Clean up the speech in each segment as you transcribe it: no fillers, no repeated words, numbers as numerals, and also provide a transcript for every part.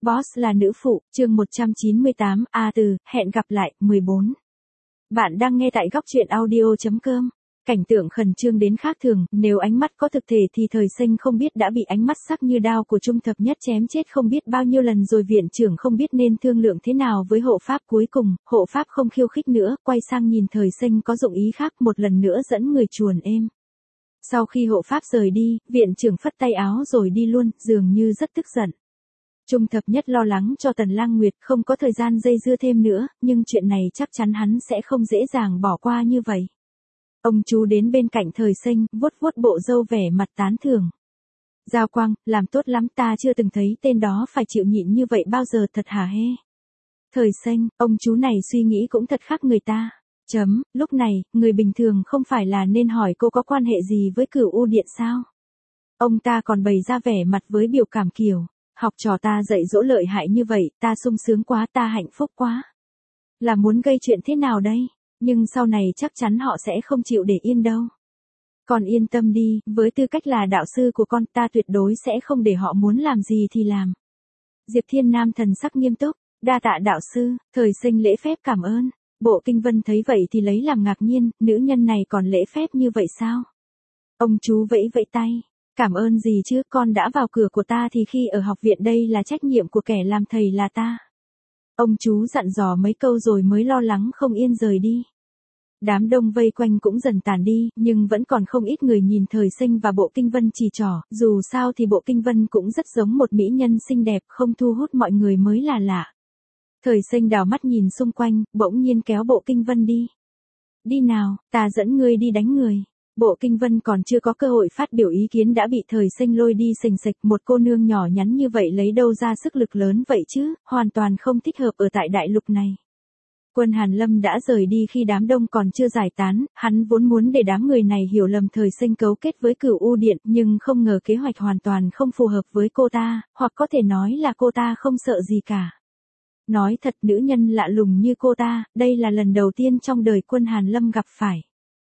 Boss là nữ phụ, chương 198, hẹn gặp lại, 14. Bạn đang nghe tại góc truyện audio.com. Cảnh tượng khẩn trương đến khác thường, nếu ánh mắt có thực thể thì Thời Sinh không biết đã bị ánh mắt sắc như đao của Trung Thập Nhất chém chết không biết bao nhiêu lần rồi. Viện trưởng không biết nên thương lượng thế nào với hộ pháp. Cuối cùng, hộ pháp không khiêu khích nữa, quay sang nhìn Thời Sinh có dụng ý khác, một lần nữa dẫn người chuồn êm. Sau khi hộ pháp rời đi, viện trưởng phất tay áo rồi đi luôn, dường như rất tức giận. Trung Thập Nhất lo lắng cho Tần Lang Nguyệt, không có thời gian dây dưa thêm nữa, nhưng chuyện này chắc chắn hắn sẽ không dễ dàng bỏ qua như vậy. Ông chú đến bên cạnh Thời Sinh, vuốt vuốt bộ râu vẻ mặt tán thưởng. Giao Quang, làm tốt lắm, ta chưa từng thấy tên đó phải chịu nhịn như vậy bao giờ, thật hả hê. Thời Sinh, ông chú này suy nghĩ cũng thật khác người ta. Lúc này, người bình thường không phải là nên hỏi cô có quan hệ gì với Cửu U Điện sao? Ông ta còn bày ra vẻ mặt với biểu cảm kiểu, học trò ta dạy dỗ lợi hại như vậy, ta sung sướng quá, ta hạnh phúc quá. Là muốn gây chuyện thế nào đây? Nhưng sau này chắc chắn họ sẽ không chịu để yên đâu. Con yên tâm đi, với tư cách là đạo sư của con, ta tuyệt đối sẽ không để họ muốn làm gì thì làm. Diệp Thiên Nam thần sắc nghiêm túc, đa tạ đạo sư. Thời Sinh lễ phép cảm ơn. Bộ Kinh Vân thấy vậy thì lấy làm ngạc nhiên, nữ nhân này còn lễ phép như vậy sao? Ông chú vẫy vẫy tay. Cảm ơn gì chứ, con đã vào cửa của ta thì khi ở học viện đây là trách nhiệm của kẻ làm thầy là ta. Ông chú dặn dò mấy câu rồi mới lo lắng không yên rời đi. Đám đông vây quanh cũng dần tàn đi, nhưng vẫn còn không ít người nhìn Thời Sinh và Bộ Kinh Vân chỉ trỏ, dù sao thì Bộ Kinh Vân cũng rất giống một mỹ nhân xinh đẹp, không thu hút mọi người mới là lạ. Thời Sinh đảo mắt nhìn xung quanh, bỗng nhiên kéo Bộ Kinh Vân đi. Đi nào, ta dẫn ngươi đi đánh người. Bộ Kinh Vân còn chưa có cơ hội phát biểu ý kiến đã bị Thời Sinh lôi đi xình xịch, một cô nương nhỏ nhắn như vậy lấy đâu ra sức lực lớn vậy chứ, hoàn toàn không thích hợp ở tại đại lục này. Quân Hàn Lâm đã rời đi khi đám đông còn chưa giải tán, hắn vốn muốn để đám người này hiểu lầm Thời Sinh cấu kết với Cửu U Điện, nhưng không ngờ kế hoạch hoàn toàn không phù hợp với cô ta, hoặc có thể nói là cô ta không sợ gì cả. Nói thật, nữ nhân lạ lùng như cô ta, đây là lần đầu tiên trong đời Quân Hàn Lâm gặp phải.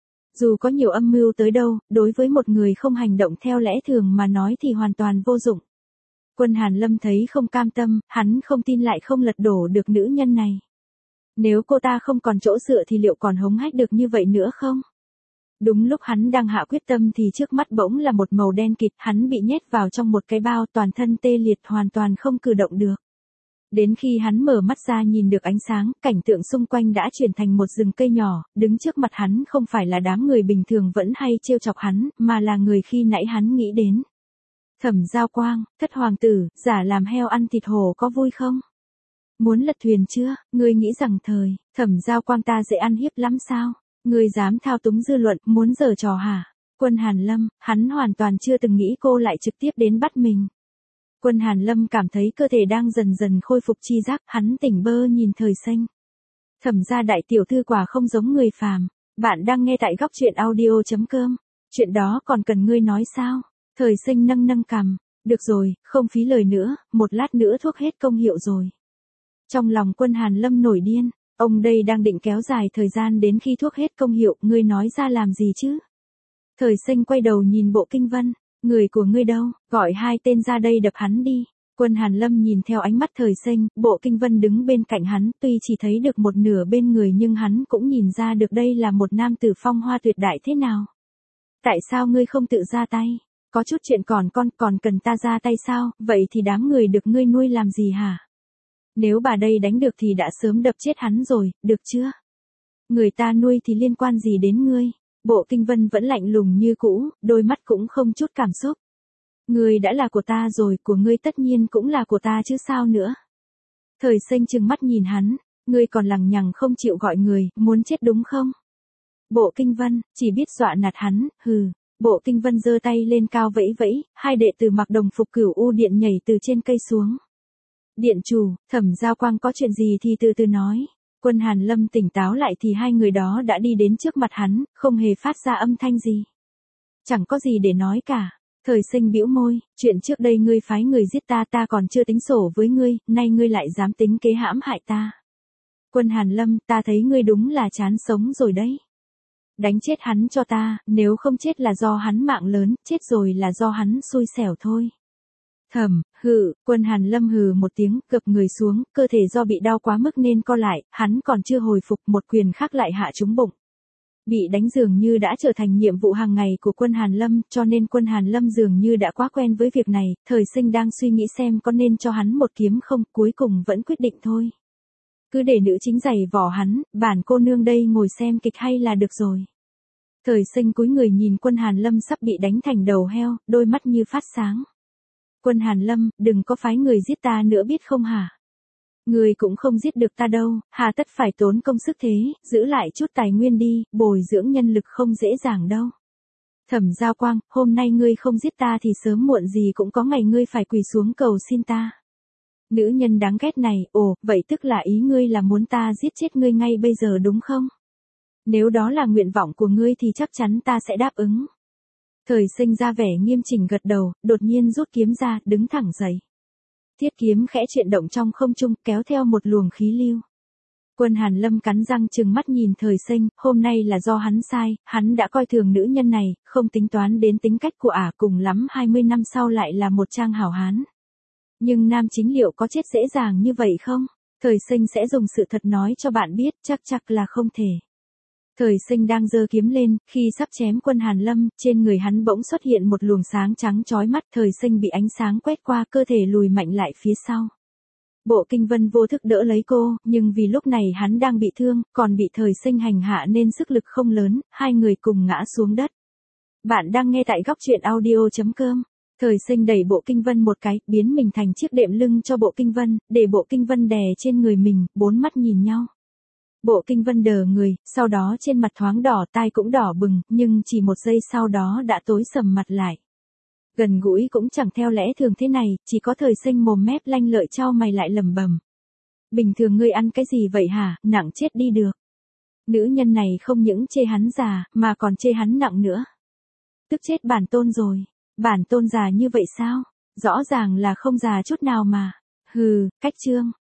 Dù có nhiều âm mưu tới đâu, đối với một người không hành động theo lẽ thường mà nói thì hoàn toàn vô dụng. Quân Hàn Lâm thấy không cam tâm, hắn không tin lại không lật đổ được nữ nhân này. Nếu cô ta không còn chỗ dựa thì liệu còn hống hách được như vậy nữa không? Đúng lúc hắn đang hạ quyết tâm thì trước mắt bỗng là một màu đen kịt, hắn bị nhét vào trong một cái bao, toàn thân tê liệt, hoàn toàn không cử động được. Đến khi hắn mở mắt ra nhìn được ánh sáng, cảnh tượng xung quanh đã chuyển thành một rừng cây nhỏ, đứng trước mặt hắn không phải là đám người bình thường vẫn hay trêu chọc hắn, mà là người khi nãy hắn nghĩ đến. Thẩm Giao Quang, thất hoàng tử, giả làm heo ăn thịt hổ có vui không? Muốn lật thuyền chưa? Ngươi nghĩ rằng Thẩm Giao Quang ta dễ ăn hiếp lắm sao? Ngươi dám thao túng dư luận, muốn giở trò hả? Quân Hàn Lâm, hắn hoàn toàn chưa từng nghĩ cô lại trực tiếp đến bắt mình. Quân Hàn Lâm cảm thấy cơ thể đang dần dần khôi phục chi giác, hắn tỉnh bơ nhìn Thời Sinh. Thẩm gia đại tiểu thư quả không giống người phàm. Bạn đang nghe tại góc truyện audio.com. Chuyện đó còn cần ngươi nói sao? Thời Sinh nâng nâng cằm. Được rồi, không phí lời nữa, một lát nữa thuốc hết công hiệu rồi. Trong lòng Quân Hàn Lâm nổi điên, ông đây đang định kéo dài thời gian đến khi thuốc hết công hiệu, ngươi nói ra làm gì chứ? Thời Sinh quay đầu nhìn Bộ Kinh Vân. Người của ngươi đâu, gọi hai tên ra đây đập hắn đi. Quân Hàn Lâm nhìn theo ánh mắt Thời Sinh, Bộ Kinh Vân đứng bên cạnh hắn, tuy chỉ thấy được một nửa bên người nhưng hắn cũng nhìn ra được đây là một nam tử phong hoa tuyệt đại thế nào. Tại sao ngươi không tự ra tay? Có chút chuyện còn cần ta ra tay sao? Vậy thì đám người được ngươi nuôi làm gì hả? Nếu bà đây đánh được thì đã sớm đập chết hắn rồi, được chưa? Người ta nuôi thì liên quan gì đến ngươi? Bộ Kinh Vân vẫn lạnh lùng như cũ, đôi mắt cũng không chút cảm xúc. Ngươi đã là của ta rồi, của ngươi tất nhiên cũng là của ta chứ sao nữa. Thời Sinh trừng mắt nhìn hắn, ngươi còn lằng nhằng không chịu gọi người, muốn chết đúng không? Bộ Kinh Vân, chỉ biết dọa nạt hắn, hừ. Bộ Kinh Vân giơ tay lên cao vẫy vẫy, hai đệ tử mặc đồng phục Cửu U Điện nhảy từ trên cây xuống. Điện chủ, Thẩm Giao Quang có chuyện gì thì từ từ nói. Quân Hàn Lâm tỉnh táo lại thì hai người đó đã đi đến trước mặt hắn, không hề phát ra âm thanh gì. Chẳng có gì để nói cả. Thời Sinh bĩu môi, chuyện trước đây ngươi phái người giết ta, ta còn chưa tính sổ với ngươi, nay ngươi lại dám tính kế hãm hại ta. Quân Hàn Lâm, ta thấy ngươi đúng là chán sống rồi đấy. Đánh chết hắn cho ta, nếu không chết là do hắn mạng lớn, chết rồi là do hắn xui xẻo thôi. Thầm, Quân Hàn Lâm hừ một tiếng, gập người xuống, cơ thể do bị đau quá mức nên co lại, hắn còn chưa hồi phục, một quyền khác lại hạ trúng bụng. Bị đánh dường như đã trở thành nhiệm vụ hàng ngày của Quân Hàn Lâm, cho nên Quân Hàn Lâm dường như đã quá quen với việc này, Thời Sinh đang suy nghĩ xem có nên cho hắn một kiếm không, cuối cùng vẫn quyết định thôi. Cứ để nữ chính giày vò hắn, bản cô nương đây ngồi xem kịch hay là được rồi. Thời Sinh cúi người nhìn Quân Hàn Lâm sắp bị đánh thành đầu heo, đôi mắt như phát sáng. Quân Hàn Lâm, đừng có phái người giết ta nữa biết không hả? Người cũng không giết được ta đâu, hà tất phải tốn công sức thế, giữ lại chút tài nguyên đi, bồi dưỡng nhân lực không dễ dàng đâu. Thẩm Giao Quang, hôm nay ngươi không giết ta thì sớm muộn gì cũng có ngày ngươi phải quỳ xuống cầu xin ta. Nữ nhân đáng ghét này, vậy tức là ý ngươi là muốn ta giết chết ngươi ngay bây giờ đúng không? Nếu đó là nguyện vọng của ngươi thì chắc chắn ta sẽ đáp ứng. Thời Sinh ra vẻ nghiêm chỉnh gật đầu, đột nhiên rút kiếm ra, đứng thẳng dậy. Thiết kiếm khẽ chuyển động trong không trung, kéo theo một luồng khí lưu. Quân Hàn Lâm cắn răng trừng mắt nhìn Thời Sinh, hôm nay là do hắn sai, hắn đã coi thường nữ nhân này, không tính toán đến tính cách của ả, cùng lắm 20 năm sau lại là một trang hảo hán. Nhưng nam chính liệu có chết dễ dàng như vậy không? Thời Sinh sẽ dùng sự thật nói cho bạn biết, chắc là không thể. Thời Sinh đang giơ kiếm lên, khi sắp chém Quân Hàn Lâm, trên người hắn bỗng xuất hiện một luồng sáng trắng chói mắt, Thời Sinh bị ánh sáng quét qua, cơ thể lùi mạnh lại phía sau. Bộ Kinh Vân vô thức đỡ lấy cô, nhưng vì lúc này hắn đang bị thương, còn bị Thời Sinh hành hạ nên sức lực không lớn, hai người cùng ngã xuống đất. Bạn đang nghe tại góc truyện audio.com. Thời Sinh đẩy Bộ Kinh Vân một cái, biến mình thành chiếc đệm lưng cho Bộ Kinh Vân, để Bộ Kinh Vân đè trên người mình, bốn mắt nhìn nhau. Bộ Kinh Vân đờ người, sau đó trên mặt thoáng đỏ, tai cũng đỏ bừng, nhưng chỉ một giây sau đó đã tối sầm mặt lại. Gần gũi cũng chẳng theo lẽ thường thế này, chỉ có Thời Sinh mồm mép lanh lợi chau mày lại lẩm bẩm. Bình thường ngươi ăn cái gì vậy hả, nặng chết đi được. Nữ nhân này không những chê hắn già, mà còn chê hắn nặng nữa. Tức chết bản tôn rồi, bản tôn già như vậy sao? Rõ ràng là không già chút nào mà. Cách trương.